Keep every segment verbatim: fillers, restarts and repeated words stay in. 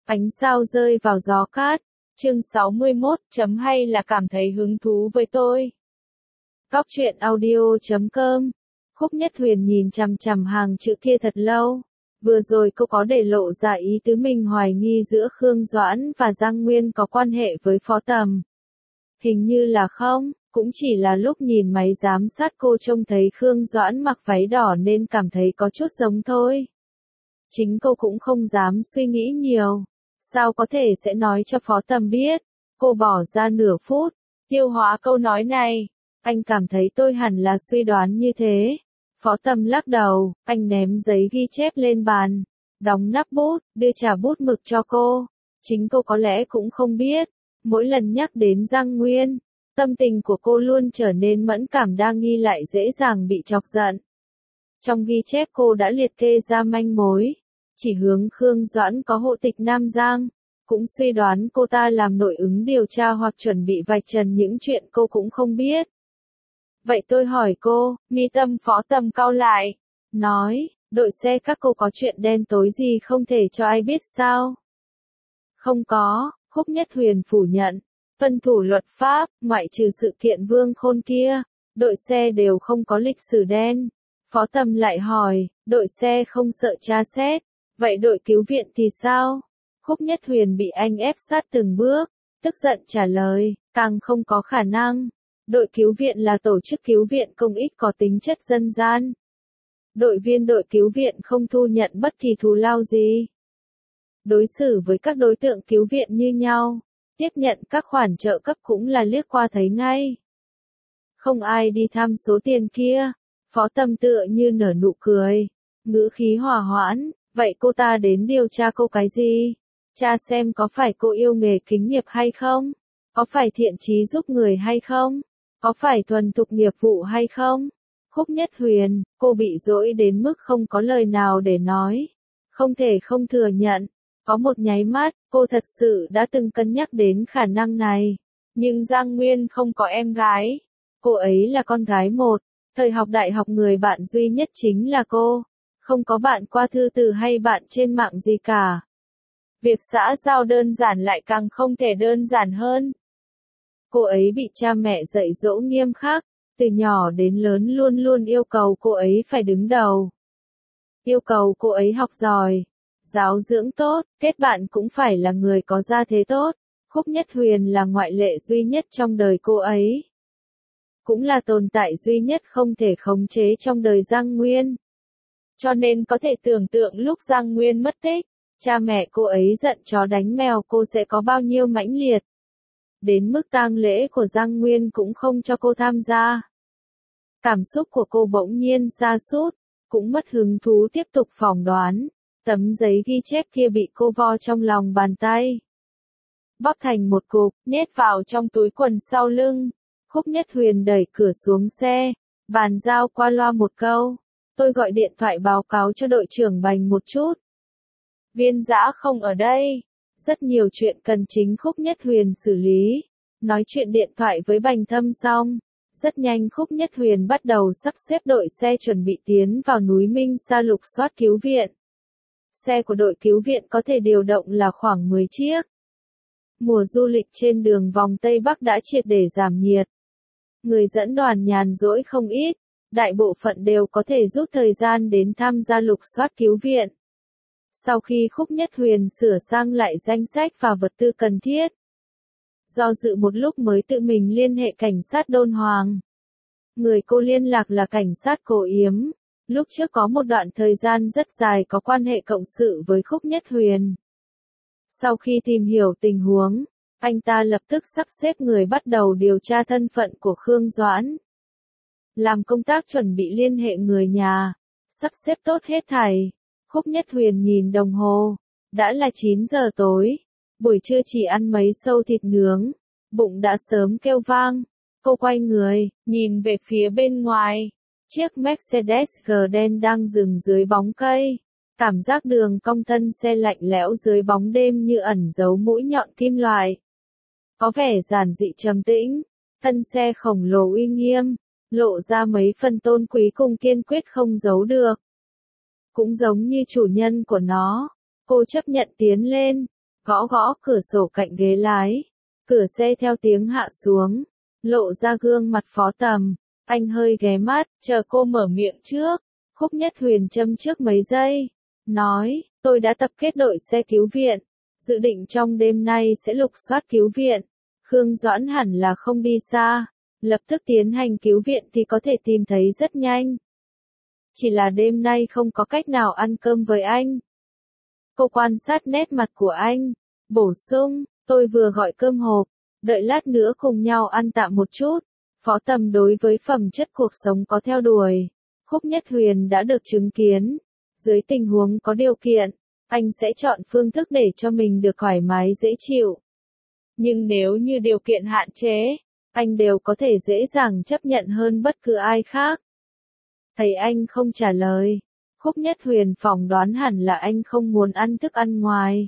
Ánh sao rơi vào gió cát. Chương sáu mươi mốt, chấm hay là cảm thấy hứng thú với tôi. Góc truyện audio chấm com. Khúc Nhất Huyền nhìn chằm chằm hàng chữ kia thật lâu. Vừa rồi cô có để lộ ra ý tứ mình hoài nghi giữa Khương Doãn và Giang Nguyên có quan hệ với Phó Tầm. Hình như là không, cũng chỉ là lúc nhìn máy giám sát cô trông thấy Khương Doãn mặc váy đỏ nên cảm thấy có chút giống thôi. Chính cô cũng không dám suy nghĩ nhiều. Sao có thể sẽ nói cho Phó Tầm biết? Cô bỏ ra nửa phút, tiêu hóa câu nói này. Anh cảm thấy tôi hẳn là suy đoán như thế. Phó Tầm lắc đầu, anh ném giấy ghi chép lên bàn, đóng nắp bút, đưa trả bút mực cho cô. Chính cô có lẽ cũng không biết. Mỗi lần nhắc đến Giang Nguyên, tâm tình của cô luôn trở nên mẫn cảm, đa nghi lại dễ dàng bị chọc giận. Trong ghi chép cô đã liệt kê ra manh mối, chỉ hướng Khương Doãn có hộ tịch Nam Giang, cũng suy đoán cô ta làm nội ứng điều tra hoặc chuẩn bị vạch trần những chuyện cô cũng không biết. Vậy tôi hỏi cô, mi tâm Phó Tầm cau lại, nói, đội xe các cô có chuyện đen tối gì không thể cho ai biết sao? Không có, Khúc Nhất Huyền phủ nhận, tuân thủ luật pháp, ngoại trừ sự kiện Vương Khôn kia, đội xe đều không có lịch sử đen. Phó Tầm lại hỏi, đội xe không sợ tra xét, vậy đội cứu viện thì sao? Khúc Nhất Huyền bị anh ép sát từng bước, tức giận trả lời, càng không có khả năng. Đội cứu viện là tổ chức cứu viện công ích có tính chất dân gian. Đội viên đội cứu viện không thu nhận bất kỳ thù lao gì. Đối xử với các đối tượng cứu viện như nhau, tiếp nhận các khoản trợ cấp cũng là liếc qua thấy ngay. Không ai đi tham số tiền kia. Phó Tầm tựa như nở nụ cười, ngữ khí hòa hoãn, vậy cô ta đến điều tra cô cái gì? Tra xem có phải cô yêu nghề kính nghiệp hay không? Có phải thiện chí giúp người hay không? Có phải thuần thục nghiệp vụ hay không? Khúc Nhất Huyền, cô bị dỗi đến mức không có lời nào để nói. Không thể không thừa nhận, có một nháy mắt, cô thật sự đã từng cân nhắc đến khả năng này. Nhưng Giang Nguyên không có em gái. Cô ấy là con gái một. Thời học đại học người bạn duy nhất chính là cô. Không có bạn qua thư từ hay bạn trên mạng gì cả. Việc xã giao đơn giản lại càng không thể đơn giản hơn. Cô ấy bị cha mẹ dạy dỗ nghiêm khắc, từ nhỏ đến lớn luôn luôn yêu cầu cô ấy phải đứng đầu. Yêu cầu cô ấy học giỏi, giáo dưỡng tốt, kết bạn cũng phải là người có gia thế tốt. Khúc Nhất Huyền là ngoại lệ duy nhất trong đời cô ấy. Cũng là tồn tại duy nhất không thể khống chế trong đời Giang Nguyên. Cho nên có thể tưởng tượng lúc Giang Nguyên mất tích, cha mẹ cô ấy giận chó đánh mèo cô sẽ có bao nhiêu mãnh liệt. Đến mức tang lễ của Giang Nguyên cũng không cho cô tham gia. Cảm xúc của cô bỗng nhiên sa sút, cũng mất hứng thú tiếp tục phỏng đoán. Tấm giấy ghi chép kia bị cô vo trong lòng bàn tay. Bóp thành một cục, nhét vào trong túi quần sau lưng. Khúc Nhất Huyền đẩy cửa xuống xe, bàn giao qua loa một câu. Tôi gọi điện thoại báo cáo cho đội trưởng Bành một chút. Viên Dã không ở đây. Rất nhiều chuyện cần chính Khúc Nhất Huyền xử lý. Nói chuyện điện thoại với Bành Thâm xong. Rất nhanh Khúc Nhất Huyền bắt đầu sắp xếp đội xe chuẩn bị tiến vào núi Minh Sa lục soát cứu viện. Xe của đội cứu viện có thể điều động là khoảng mười chiếc. Mùa du lịch trên đường vòng Tây Bắc đã triệt để giảm nhiệt. Người dẫn đoàn nhàn rỗi không ít, đại bộ phận đều có thể rút thời gian đến tham gia lục soát cứu viện. Sau khi Khúc Nhất Huyền sửa sang lại danh sách và vật tư cần thiết, do dự một lúc mới tự mình liên hệ cảnh sát Đôn Hoàng. Người cô liên lạc là cảnh sát Cổ Yếm, lúc trước có một đoạn thời gian rất dài có quan hệ cộng sự với Khúc Nhất Huyền. Sau khi tìm hiểu tình huống, anh ta lập tức sắp xếp người bắt đầu điều tra thân phận của Khương Doãn. Làm công tác chuẩn bị liên hệ người nhà, sắp xếp tốt hết thảy. Khúc Nhất Huyền nhìn đồng hồ, đã là chín giờ tối, buổi trưa chỉ ăn mấy sâu thịt nướng, bụng đã sớm kêu vang. Cô quay người, nhìn về phía bên ngoài, chiếc Mercedes-G đen đang dừng dưới bóng cây. Cảm giác đường cong thân xe lạnh lẽo dưới bóng đêm như ẩn giấu mũi nhọn kim loại. Có vẻ giản dị trầm tĩnh, thân xe khổng lồ uy nghiêm, lộ ra mấy phần tôn quý cùng kiên quyết không giấu được. Cũng giống như chủ nhân của nó, cô chấp nhận tiến lên, gõ gõ cửa sổ cạnh ghế lái. Cửa xe theo tiếng hạ xuống, lộ ra gương mặt Phó Tầm. Anh hơi ghé mắt, chờ cô mở miệng trước. Khúc Nhất Huyền châm trước mấy giây, nói, tôi đã tập kết đội xe cứu viện, dự định trong đêm nay sẽ lục soát cứu viện. Khương Doãn hẳn là không đi xa, lập tức tiến hành cứu viện thì có thể tìm thấy rất nhanh. Chỉ là đêm nay không có cách nào ăn cơm với anh. Cô quan sát nét mặt của anh, bổ sung, tôi vừa gọi cơm hộp, đợi lát nữa cùng nhau ăn tạm một chút. Phó Tầm đối với phẩm chất cuộc sống có theo đuổi. Khúc Nhất Huyền đã được chứng kiến. Dưới tình huống có điều kiện, anh sẽ chọn phương thức để cho mình được thoải mái dễ chịu. Nhưng nếu như điều kiện hạn chế, anh đều có thể dễ dàng chấp nhận hơn bất cứ ai khác. Thấy anh không trả lời, Khúc Nhất Huyền phỏng đoán hẳn là anh không muốn ăn thức ăn ngoài.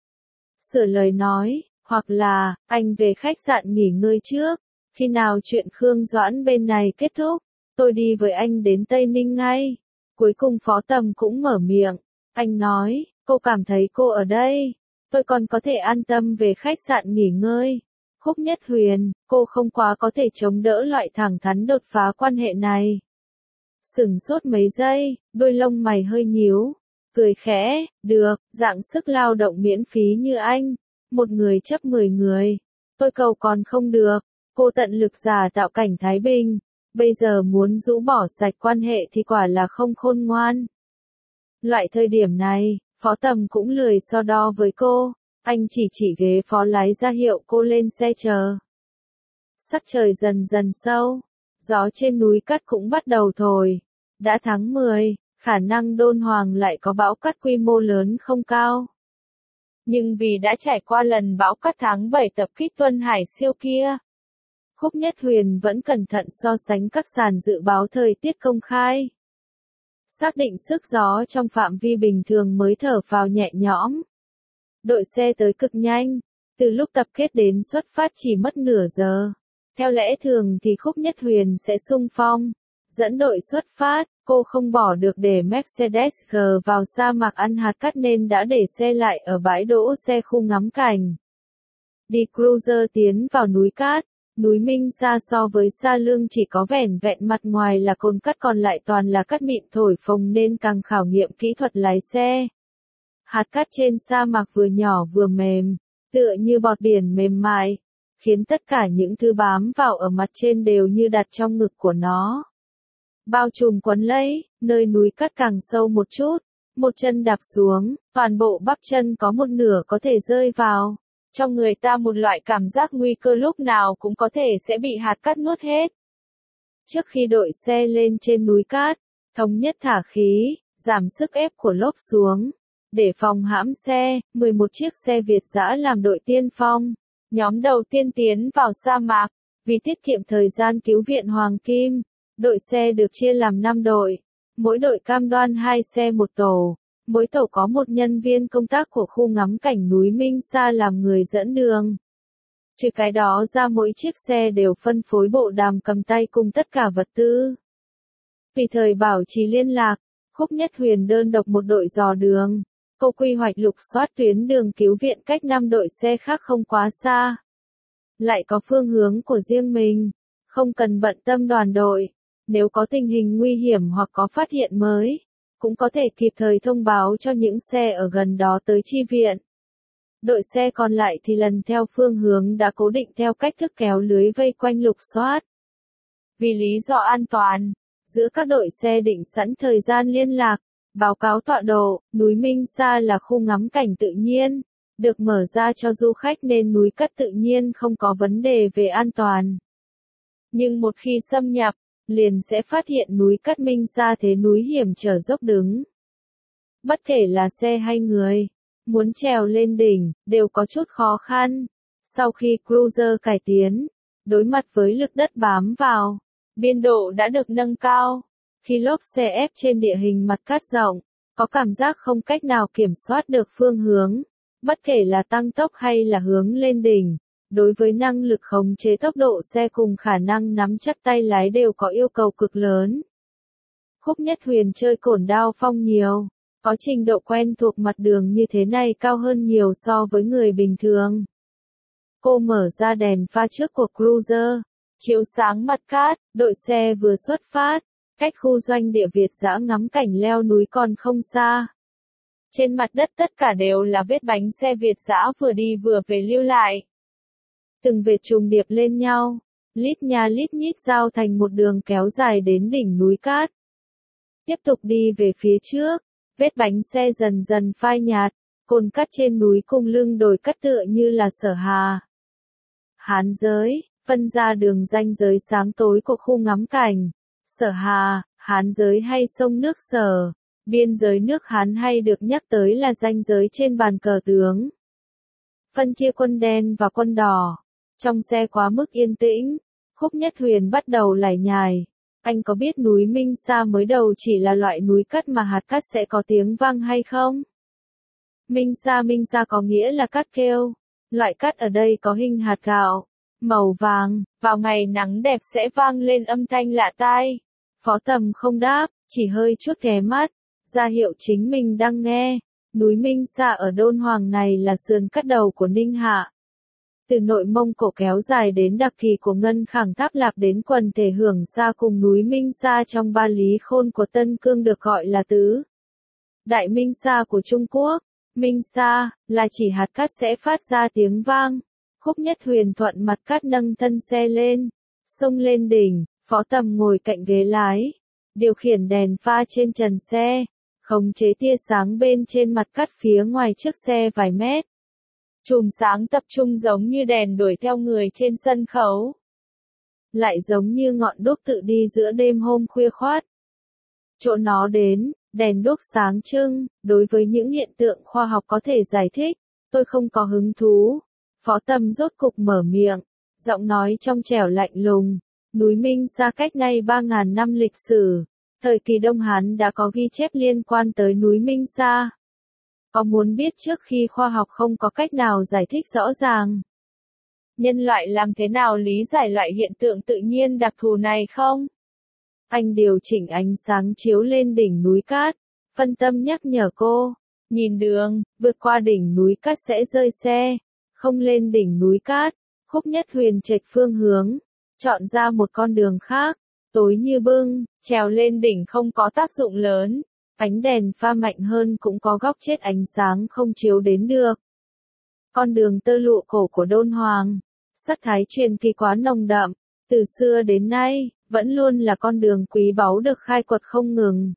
Sửa lời nói, hoặc là, anh về khách sạn nghỉ ngơi trước, khi nào chuyện Khương Doãn bên này kết thúc, tôi đi với anh đến Tây Ninh ngay. Cuối cùng Phó Tầm cũng mở miệng, anh nói, cô cảm thấy cô ở đây, tôi còn có thể an tâm về khách sạn nghỉ ngơi. Khúc Nhất Huyền, cô không quá có thể chống đỡ loại thẳng thắn đột phá quan hệ này. Sửng sốt mấy giây, đôi lông mày hơi nhíu, cười khẽ, được, dạng sức lao động miễn phí như anh, một người chấp mười người, tôi cầu còn không được, cô tận lực giả tạo cảnh thái bình, bây giờ muốn rũ bỏ sạch quan hệ thì quả là không khôn ngoan. Loại thời điểm này, Phó Tầm cũng lười so đo với cô, anh chỉ chỉ ghế phó lái ra hiệu cô lên xe chờ. Sắc trời dần dần sâu, gió trên núi cát cũng bắt đầu thổi. Đã tháng mười, khả năng Đôn Hoàng lại có bão cát quy mô lớn không cao. Nhưng vì đã trải qua lần bão cát tháng bảy tập kích Tuân Hải siêu kia, Khúc Nhất Huyền vẫn cẩn thận so sánh các sàn dự báo thời tiết công khai. Xác định sức gió trong phạm vi bình thường mới thở phào nhẹ nhõm. Đội xe tới cực nhanh, từ lúc tập kết đến xuất phát chỉ mất nửa giờ. Theo lẽ thường thì Khúc Nhất Huyền sẽ xung phong, dẫn đội xuất phát, cô không bỏ được để Mercedes-G vào sa mạc ăn hạt cát nên đã để xe lại ở bãi đỗ xe khu ngắm cảnh. Đi cruiser tiến vào núi cát, núi Minh Sa so với Sa Lương chỉ có vẻn vẹn mặt ngoài là cồn cát còn lại toàn là cát mịn thổi phồng nên càng khảo nghiệm kỹ thuật lái xe. Hạt cát trên sa mạc vừa nhỏ vừa mềm, tựa như bọt biển mềm mại, khiến tất cả những thứ bám vào ở mặt trên đều như đặt trong ngực của nó. Bao trùm quấn lấy, nơi núi cát càng sâu một chút, một chân đạp xuống, toàn bộ bắp chân có một nửa có thể rơi vào. Cho người ta một loại cảm giác nguy cơ lúc nào cũng có thể sẽ bị hạt cát nuốt hết. Trước khi đội xe lên trên núi cát, thống nhất thả khí, giảm sức ép của lốp xuống. Để phòng hãm xe, mười một chiếc xe Việt dã làm đội tiên phong. Nhóm đầu tiên tiến vào sa mạc, vì tiết kiệm thời gian cứu viện Hoàng Kim. Đội xe được chia làm năm đội, mỗi đội cam đoan hai xe một tổ. Mỗi tổ có một nhân viên công tác của khu ngắm cảnh núi Minh Sa làm người dẫn đường. Trừ cái đó ra mỗi chiếc xe đều phân phối bộ đàm cầm tay cùng tất cả vật tư. Vì thời bảo trì liên lạc, Khúc Nhất Huyền đơn độc một đội dò đường. Cô quy hoạch lục soát tuyến đường cứu viện cách năm đội xe khác không quá xa. Lại có phương hướng của riêng mình, không cần bận tâm đoàn đội. Nếu có tình hình nguy hiểm hoặc có phát hiện mới, cũng có thể kịp thời thông báo cho những xe ở gần đó tới chi viện. Đội xe còn lại thì lần theo phương hướng đã cố định theo cách thức kéo lưới vây quanh lục soát. Vì lý do an toàn, giữa các đội xe định sẵn thời gian liên lạc, báo cáo tọa độ, núi Minh Sa là khu ngắm cảnh tự nhiên, được mở ra cho du khách nên núi cát tự nhiên không có vấn đề về an toàn. Nhưng một khi xâm nhập, liền sẽ phát hiện núi cát Minh Sa thế núi hiểm trở dốc đứng. Bất kể là xe hay người, muốn trèo lên đỉnh, đều có chút khó khăn. Sau khi cruiser cải tiến, đối mặt với lực đất bám vào, biên độ đã được nâng cao. Khi lốp xe ép trên địa hình mặt cát rộng, có cảm giác không cách nào kiểm soát được phương hướng, bất kể là tăng tốc hay là hướng lên đỉnh. Đối với năng lực khống chế tốc độ xe cùng khả năng nắm chắc tay lái đều có yêu cầu cực lớn. Khúc Nhất Huyền chơi cổn đao phong nhiều, Có trình độ quen thuộc mặt đường như thế này cao hơn nhiều so với người bình thường. Cô mở ra đèn pha trước của cruiser, chiếu sáng mặt cát, đội xe vừa xuất phát, cách khu doanh địa Việt dã ngắm cảnh leo núi còn không xa. Trên mặt đất tất cả đều là vết bánh xe Việt dã vừa đi vừa về lưu lại. Từng vệt trùng điệp lên nhau, lít nha lít nhít giao thành một đường kéo dài đến đỉnh núi cát. Tiếp tục đi về phía trước, vết bánh xe dần dần phai nhạt, cồn cát trên núi cùng lưng đồi cát tựa như là Sở Hà. Hán giới, phân ra đường ranh giới sáng tối của khu ngắm cảnh. Sở Hà, Hán giới hay sông nước Sở, biên giới nước Hán hay được nhắc tới là ranh giới trên bàn cờ tướng. Phân chia quân đen và quân đỏ. Trong xe quá mức yên tĩnh, Khúc Nhất Huyền bắt đầu lải nhải. Anh có biết núi Minh Sa mới đầu chỉ là loại núi cát mà hạt cát sẽ có tiếng vang hay không? Minh Sa Minh Sa có nghĩa là cát kêu. Loại cát ở đây có hình hạt gạo, màu vàng, vào ngày nắng đẹp sẽ vang lên âm thanh lạ tai. Phó Tầm không đáp, chỉ hơi chút ghé mắt, ra hiệu chính mình đang nghe. Núi Minh Sa ở Đôn Hoàng này là sườn cát đầu của Ninh Hạ. Từ nội Mông Cổ kéo dài đến đặc kỳ của Ngân Khẳng Tháp Lạp đến quần thể Hưởng Sa cùng núi Minh Sa trong ba lý khôn của Tân Cương được gọi là tứ Đại Minh Sa của Trung Quốc. Minh Sa là chỉ hạt cát sẽ phát ra tiếng vang. Khúc Nhất Huyền thuận mặt cát nâng thân xe lên, xông lên đỉnh. Phó Tầm ngồi cạnh ghế lái, điều khiển đèn pha trên trần xe, khống chế tia sáng bên trên mặt cát phía ngoài chiếc xe vài mét. Chùm sáng tập trung giống như đèn đuổi theo người trên sân khấu, lại giống như ngọn đuốc tự đi giữa đêm hôm khuya khoát. Chỗ nó đến, đèn đuốc sáng trưng. Đối với những hiện tượng khoa học có thể giải thích, tôi không có hứng thú. Phó Tầm rốt cục mở miệng, giọng nói trong trẻo lạnh lùng. Núi Minh Sa cách nay ba ngàn năm lịch sử, thời kỳ Đông Hán đã có ghi chép liên quan tới núi Minh Sa. Có muốn biết trước khi khoa học không có cách nào giải thích rõ ràng, nhân loại làm thế nào lý giải loại hiện tượng tự nhiên đặc thù này không? Anh điều chỉnh ánh sáng chiếu lên đỉnh núi cát, phân tâm nhắc nhở cô. Nhìn đường, vượt qua đỉnh núi cát sẽ rơi xe, không lên đỉnh núi cát. Khúc Nhất Huyền chệch phương hướng, chọn ra một con đường khác, tối như bưng, trèo lên đỉnh không có tác dụng lớn. Ánh đèn pha mạnh hơn cũng có góc chết ánh sáng không chiếu đến được. Con đường tơ lụa cổ của Đôn Hoàng, sắc thái truyền kỳ quá nồng đậm, từ xưa đến nay, vẫn luôn là con đường quý báu được khai quật không ngừng.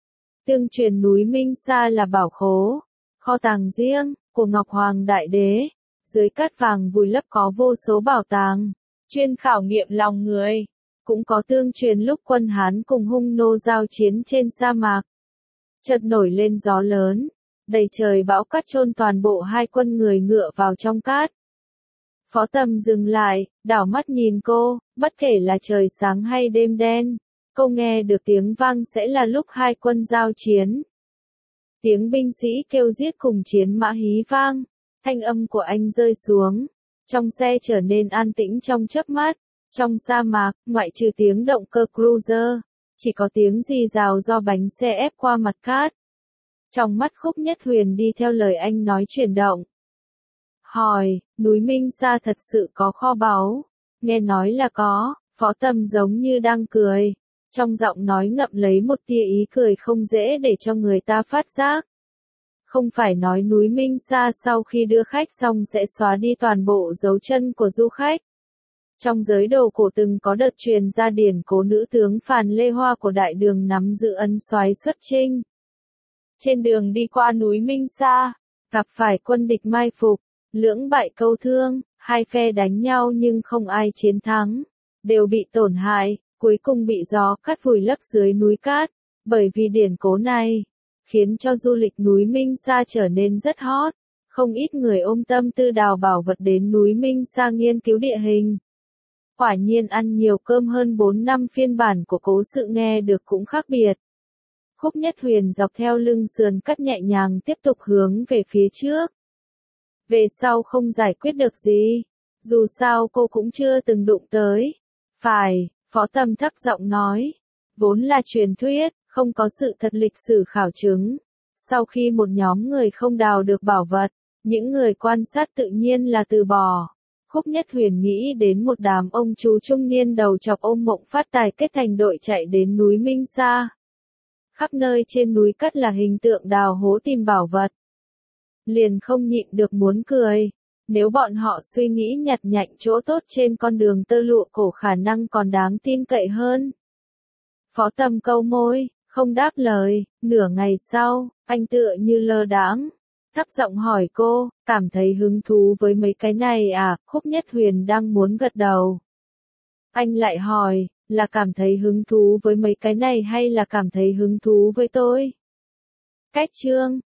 Tương truyền núi Minh Sa là bảo khố, kho tàng riêng, của Ngọc Hoàng Đại Đế. Dưới cát vàng vùi lấp có vô số bảo tàng, chuyên khảo nghiệm lòng người. Cũng có tương truyền lúc quân Hán cùng Hung Nô giao chiến trên sa mạc, chợt nổi lên gió lớn, đầy trời bão cát chôn toàn bộ hai quân người ngựa vào trong cát. Phó Tầm dừng lại, đảo mắt nhìn cô, bất kể là trời sáng hay đêm đen, cô nghe được tiếng vang sẽ là lúc hai quân giao chiến. Tiếng binh sĩ kêu giết cùng chiến mã hí vang, thanh âm của anh rơi xuống, trong xe trở nên an tĩnh trong chớp mắt. Trong sa mạc, ngoại trừ tiếng động cơ cruiser, chỉ có tiếng rì rào do bánh xe ép qua mặt cát. Trong mắt Khúc Nhất Huyền đi theo lời anh nói chuyển động. Hỏi, núi Minh Sa thật sự có kho báu? Nghe nói là có. Phó Tầm giống như đang cười, trong giọng nói ngậm lấy một tia ý cười không dễ để cho người ta phát giác. Không phải nói núi Minh Sa sau khi đưa khách xong sẽ xóa đi toàn bộ dấu chân của du khách. Trong giới đồ cổ từng có đợt truyền ra điển cố nữ tướng Phàn Lê Hoa của Đại Đường nắm giữ ấn soái xuất chinh. Trên đường đi qua núi Minh Sa, gặp phải quân địch mai phục, lưỡng bại câu thương, hai phe đánh nhau nhưng không ai chiến thắng, đều bị tổn hại, cuối cùng bị gió cát vùi lấp dưới núi cát. Bởi vì điển cố này, khiến cho du lịch núi Minh Sa trở nên rất hot, không ít người ôm tâm tư đào bảo vật đến núi Minh Sa nghiên cứu địa hình. Quả nhiên ăn nhiều cơm hơn bốn năm phiên bản của cố sự nghe được cũng khác biệt. Khúc Nhất Huyền dọc theo lưng sườn cát nhẹ nhàng tiếp tục hướng về phía trước. Về sau không giải quyết được gì, dù sao cô cũng chưa từng đụng tới. Phải, Phó Tầm thấp giọng nói, vốn là truyền thuyết, không có sự thật lịch sử khảo chứng. Sau khi một nhóm người không đào được bảo vật, những người quan sát tự nhiên là từ bỏ. Khúc Nhất Huyền nghĩ đến một đám ông chú trung niên đầu chọc ôm Mộng Phát Tài kết thành đội chạy đến núi Minh Sa. Khắp nơi trên núi cắt là hình tượng đào hố tìm bảo vật. Liền không nhịn được muốn cười. Nếu bọn họ suy nghĩ nhặt nhạnh chỗ tốt trên con đường tơ lụa cổ khả năng còn đáng tin cậy hơn. Phó Tầm câu môi, không đáp lời. Nửa ngày sau, anh tựa như lơ đãng, thấp giọng hỏi cô, cảm thấy hứng thú với mấy cái này à? Khúc Nhất Huyền đang muốn gật đầu. Anh lại hỏi, là cảm thấy hứng thú với mấy cái này hay là cảm thấy hứng thú với tôi? Cách chương